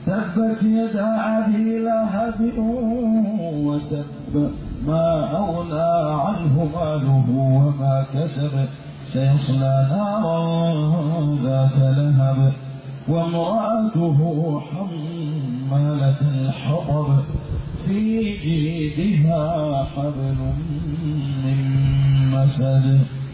تبت يدا أبي لهب وتب ما أغنى عنه ماله وما كسب سيصلى نارا ذات لهب وامرأته حمالة الحطب في جيدها حبل من مسد